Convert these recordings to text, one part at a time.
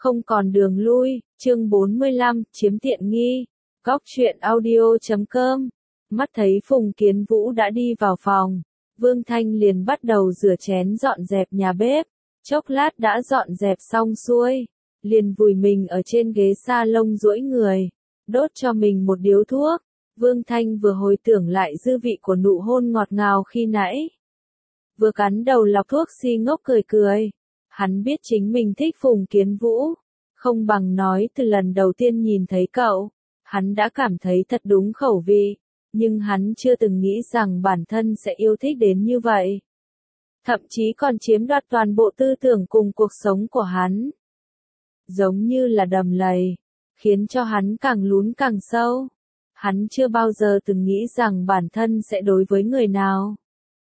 Không còn đường lui, chương 45, chiếm tiện nghi. Góc truyện audio.com. Mắt thấy Phùng Kiến Vũ đã đi vào phòng, Vương Thanh liền bắt đầu rửa chén dọn dẹp nhà bếp. Chốc lát đã dọn dẹp xong xuôi, liền vùi mình ở trên ghế salon duỗi người, đốt cho mình một điếu thuốc. Vương Thanh vừa hồi tưởng lại dư vị của nụ hôn ngọt ngào khi nãy, vừa cắn đầu lọc thuốc si ngốc cười cười. Hắn biết chính mình thích Phùng Kiến Vũ, không bằng nói từ lần đầu tiên nhìn thấy cậu, hắn đã cảm thấy thật đúng khẩu vị, nhưng hắn chưa từng nghĩ rằng bản thân sẽ yêu thích đến như vậy. Thậm chí còn chiếm đoạt toàn bộ tư tưởng cùng cuộc sống của hắn. Giống như là đầm lầy, khiến cho hắn càng lún càng sâu. Hắn chưa bao giờ từng nghĩ rằng bản thân sẽ đối với người nào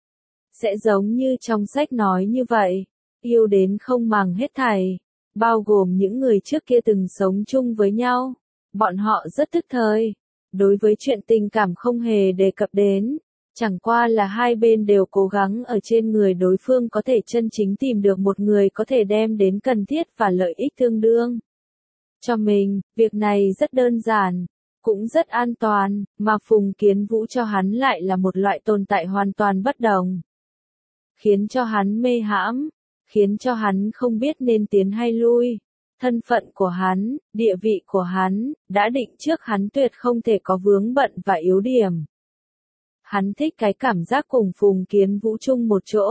sẽ giống như trong sách nói như vậy, yêu đến không màng hết thảy, bao gồm những người trước kia từng sống chung với nhau. Bọn họ rất thức thời, đối với chuyện tình cảm không hề đề cập đến, chẳng qua là hai bên đều cố gắng ở trên người đối phương có thể chân chính tìm được một người có thể đem đến cần thiết và lợi ích tương đương cho mình. Việc này rất đơn giản, cũng rất an toàn, mà Phùng Kiến Vũ cho hắn lại là một loại tồn tại hoàn toàn bất đồng, khiến cho hắn mê hãm, khiến cho hắn không biết nên tiến hay lui. Thân phận của hắn, địa vị của hắn, đã định trước hắn tuyệt không thể có vướng bận và yếu điểm. Hắn thích cái cảm giác cùng Phùng Kiến Vũ chung một chỗ.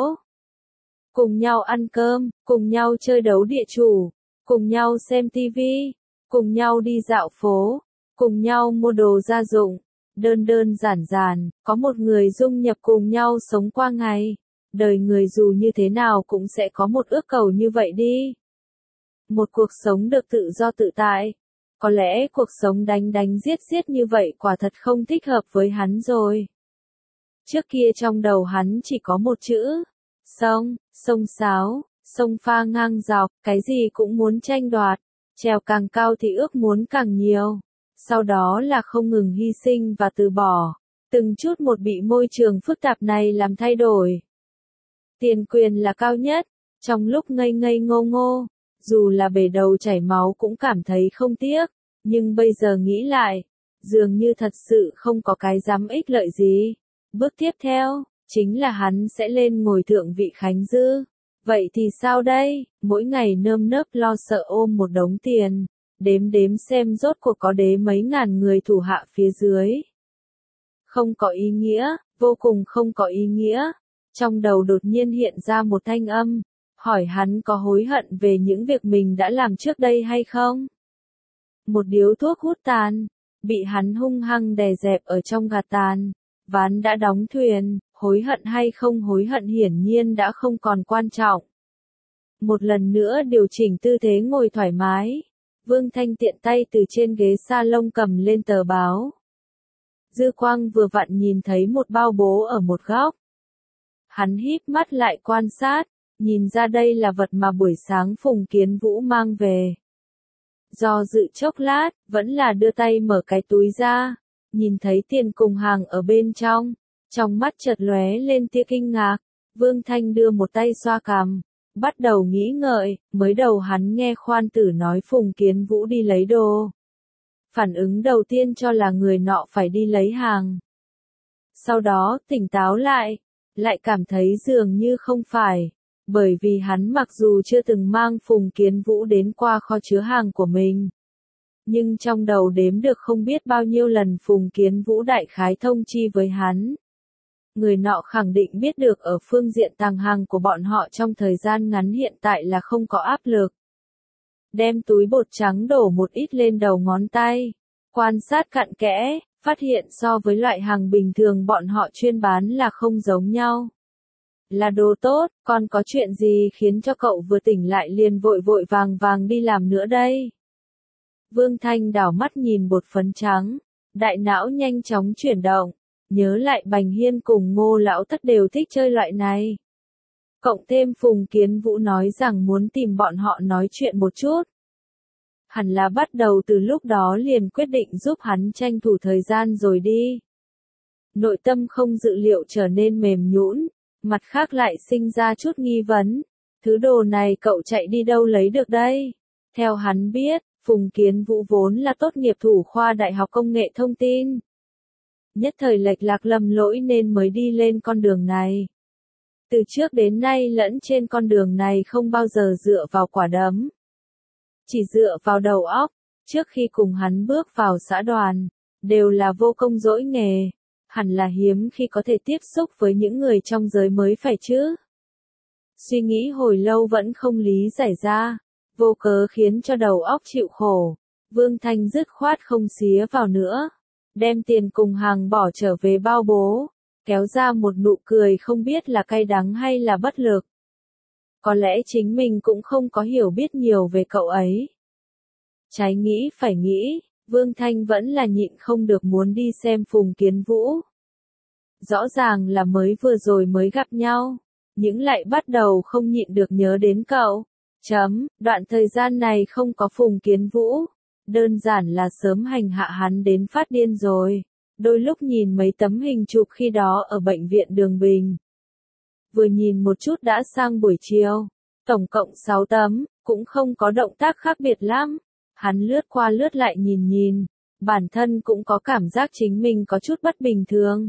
Cùng nhau ăn cơm, cùng nhau chơi đấu địa chủ, cùng nhau xem tivi, cùng nhau đi dạo phố, cùng nhau mua đồ gia dụng. Đơn đơn giản giản, có một người dung nhập cùng nhau sống qua ngày. Đời người dù như thế nào cũng sẽ có một ước cầu như vậy đi. Một cuộc sống được tự do tự tại. Có lẽ cuộc sống đánh đánh giết giết như vậy quả thật không thích hợp với hắn rồi. Trước kia trong đầu hắn chỉ có một chữ. Sông, sông sáo, sông pha ngang dọc, cái gì cũng muốn tranh đoạt. Trèo càng cao thì ước muốn càng nhiều. Sau đó là không ngừng hy sinh và từ bỏ. Từng chút một bị môi trường phức tạp này làm thay đổi. Tiền quyền là cao nhất, trong lúc ngây ngây ngô ngô, dù là bể đầu chảy máu cũng cảm thấy không tiếc, nhưng bây giờ nghĩ lại, dường như thật sự không có cái dám ích lợi gì. Bước tiếp theo, chính là hắn sẽ lên ngồi thượng vị Khánh Dư. Vậy thì sao đây, mỗi ngày nơm nớp lo sợ ôm một đống tiền, đếm đếm xem rốt cuộc có đế mấy ngàn người thủ hạ phía dưới. Không có ý nghĩa, vô cùng không có ý nghĩa. Trong đầu đột nhiên hiện ra một thanh âm, hỏi hắn có hối hận về những việc mình đã làm trước đây hay không? Một điếu thuốc hút tàn, bị hắn hung hăng đè dẹp ở trong gạt tàn, ván đã đóng thuyền, hối hận hay không hối hận hiển nhiên đã không còn quan trọng. Một lần nữa điều chỉnh tư thế ngồi thoải mái, Vương Thanh tiện tay từ trên ghế salon cầm lên tờ báo. Dư quang vừa vặn nhìn thấy một bao bố ở một góc. Hắn híp mắt lại quan sát, nhìn ra đây là vật mà buổi sáng Phùng Kiến Vũ mang về. Do dự chốc lát, vẫn là đưa tay mở cái túi ra, nhìn thấy tiền cùng hàng ở bên trong mắt chợt lóe lên tia kinh ngạc. Vương Thanh đưa một tay xoa cằm, bắt đầu nghĩ ngợi. Mới đầu hắn nghe khoan tử nói Phùng Kiến Vũ đi lấy đồ, phản ứng đầu tiên cho là người nọ phải đi lấy hàng. Sau đó tỉnh táo lại cảm thấy dường như không phải, bởi vì hắn mặc dù chưa từng mang Phùng Kiến Vũ đến qua kho chứa hàng của mình, nhưng trong đầu đếm được không biết bao nhiêu lần Phùng Kiến Vũ đại khái thông chi với hắn. Người nọ khẳng định biết được ở phương diện tàng hàng của bọn họ trong thời gian ngắn hiện tại là không có áp lực. Đem túi bột trắng đổ một ít lên đầu ngón tay, quan sát cặn kẽ, phát hiện so với loại hàng bình thường bọn họ chuyên bán là không giống nhau. Là đồ tốt, còn có chuyện gì khiến cho cậu vừa tỉnh lại liền vội vội vàng vàng đi làm nữa đây? Vương Thanh đảo mắt nhìn bột phấn trắng, đại não nhanh chóng chuyển động, nhớ lại Bành Hiên cùng Ngô Lão Thất đều thích chơi loại này. Cộng thêm Phùng Kiến Vũ nói rằng muốn tìm bọn họ nói chuyện một chút. Hẳn là bắt đầu từ lúc đó liền quyết định giúp hắn tranh thủ thời gian rồi đi. Nội tâm không dự liệu trở nên mềm nhũn, mặt khác lại sinh ra chút nghi vấn. Thứ đồ này cậu chạy đi đâu lấy được đây? Theo hắn biết, Phùng Kiến Vũ vốn là tốt nghiệp thủ khoa Đại học Công nghệ Thông tin. Nhất thời lệch lạc lầm lỗi nên mới đi lên con đường này. Từ trước đến nay lẫn trên con đường này không bao giờ dựa vào quả đấm. Chỉ dựa vào đầu óc, trước khi cùng hắn bước vào xã đoàn, đều là vô công dỗi nghề. Hẳn là hiếm khi có thể tiếp xúc với những người trong giới mới phải chứ. Suy nghĩ hồi lâu vẫn không lý giải ra, vô cớ khiến cho đầu óc chịu khổ. Vương Thanh dứt khoát không xía vào nữa, đem tiền cùng hàng bỏ trở về bao bố, kéo ra một nụ cười không biết là cay đắng hay là bất lực. Có lẽ chính mình cũng không có hiểu biết nhiều về cậu ấy. Trái nghĩ phải nghĩ, Vương Thanh vẫn là nhịn không được muốn đi xem Phùng Kiến Vũ. Rõ ràng là mới vừa rồi mới gặp nhau, nhưng lại bắt đầu không nhịn được nhớ đến cậu. Đoạn thời gian này không có Phùng Kiến Vũ, đơn giản là sớm hành hạ hắn đến phát điên rồi. Đôi lúc nhìn mấy tấm hình chụp khi đó ở bệnh viện Đường Bình. Vừa nhìn một chút đã sang buổi chiều, tổng cộng 6 tấm, cũng không có động tác khác biệt lắm. Hắn lướt qua lướt lại nhìn, bản thân cũng có cảm giác chính mình có chút bất bình thường.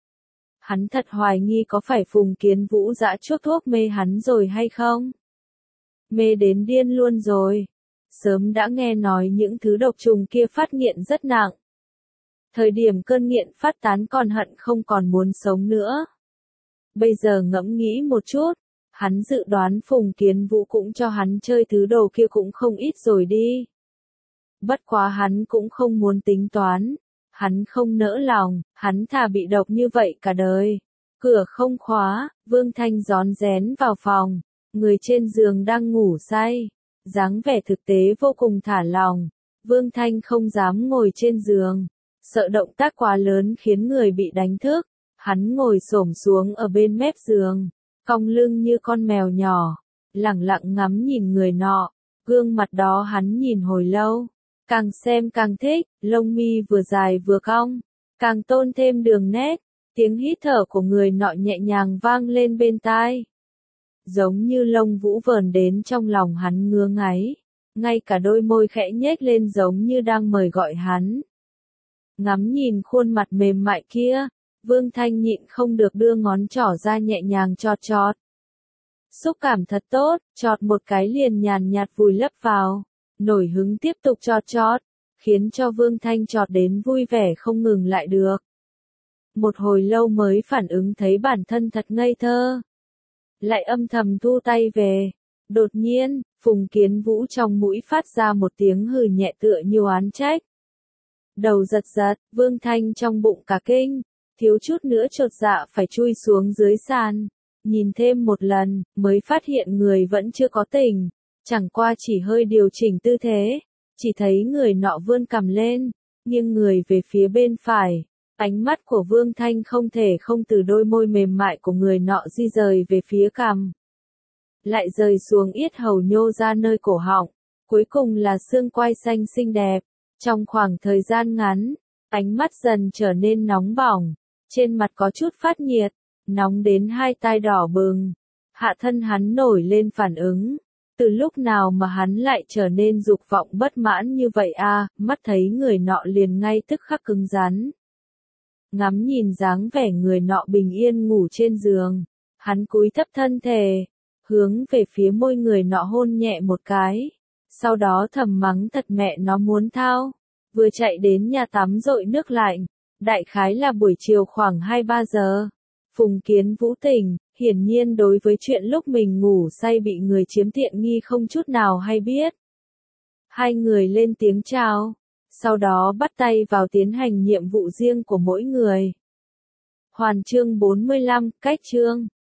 Hắn thật hoài nghi có phải Phùng Kiến Vũ dã chuốc thuốc mê hắn rồi hay không? Mê đến điên luôn rồi. Sớm đã nghe nói những thứ độc trùng kia phát nghiện rất nặng. Thời điểm cơn nghiện phát tán còn hận không còn muốn sống nữa. Bây giờ ngẫm nghĩ một chút, hắn dự đoán Phùng Kiến Vũ cũng cho hắn chơi thứ đồ kia cũng không ít rồi đi. Bất quá hắn cũng không muốn tính toán. Hắn không nỡ lòng, hắn thà bị độc như vậy cả đời. Cửa không khóa, Vương Thanh rón rén vào phòng. Người trên giường đang ngủ say. Dáng vẻ thực tế vô cùng thả lòng. Vương Thanh không dám ngồi trên giường. Sợ động tác quá lớn khiến người bị đánh thức. Hắn ngồi xổm xuống ở bên mép giường. Cong lưng như con mèo nhỏ. Lẳng lặng ngắm nhìn người nọ. Gương mặt đó hắn nhìn hồi lâu. Càng xem càng thích, lông mi vừa dài vừa cong, càng tôn thêm đường nét, tiếng hít thở của người nọ nhẹ nhàng vang lên bên tai. Giống như lông vũ vờn đến trong lòng hắn ngứa ngáy, ngay cả đôi môi khẽ nhếch lên giống như đang mời gọi hắn. Ngắm nhìn khuôn mặt mềm mại kia, Vương Thanh nhịn không được đưa ngón trỏ ra nhẹ nhàng chọt chọt. Xúc cảm thật tốt, chọt một cái liền nhàn nhạt vùi lấp vào. Nổi hứng tiếp tục chọt chọt, khiến cho Vương Thanh chọt đến vui vẻ không ngừng lại được. Một hồi lâu mới phản ứng thấy bản thân thật ngây thơ. Lại âm thầm thu tay về. Đột nhiên, Phùng Kiến Vũ trong mũi phát ra một tiếng hừ nhẹ tựa như oán trách. Đầu giật giật, Vương Thanh trong bụng cả kinh, thiếu chút nữa chột dạ phải chui xuống dưới sàn. Nhìn thêm một lần, mới phát hiện người vẫn chưa có tỉnh. Chẳng qua chỉ hơi điều chỉnh tư thế, chỉ thấy người nọ vươn cằm lên, nghiêng người về phía bên phải. Ánh mắt của Vương Thanh không thể không từ đôi môi mềm mại của người nọ di rời về phía cằm. Lại rời xuống yết hầu nhô ra nơi cổ họng, cuối cùng là xương quai xanh xinh đẹp. Trong khoảng thời gian ngắn, ánh mắt dần trở nên nóng bỏng, trên mặt có chút phát nhiệt, nóng đến hai tai đỏ bừng. Hạ thân hắn nổi lên phản ứng. Từ lúc nào mà hắn lại trở nên dục vọng bất mãn như vậy à, mắt thấy người nọ liền ngay tức khắc cứng rắn. Ngắm nhìn dáng vẻ người nọ bình yên ngủ trên giường, hắn cúi thấp thân thể, hướng về phía môi người nọ hôn nhẹ một cái, sau đó thầm mắng thật mẹ nó muốn thao, vừa chạy đến nhà tắm dội nước lạnh, đại khái là buổi chiều khoảng 2-3 giờ. Phùng Kiến Vũ tỉnh, hiển nhiên đối với chuyện lúc mình ngủ say bị người chiếm tiện nghi không chút nào hay biết. Hai người lên tiếng chào, sau đó bắt tay vào tiến hành nhiệm vụ riêng của mỗi người. Hoàn chương 45, cách chương.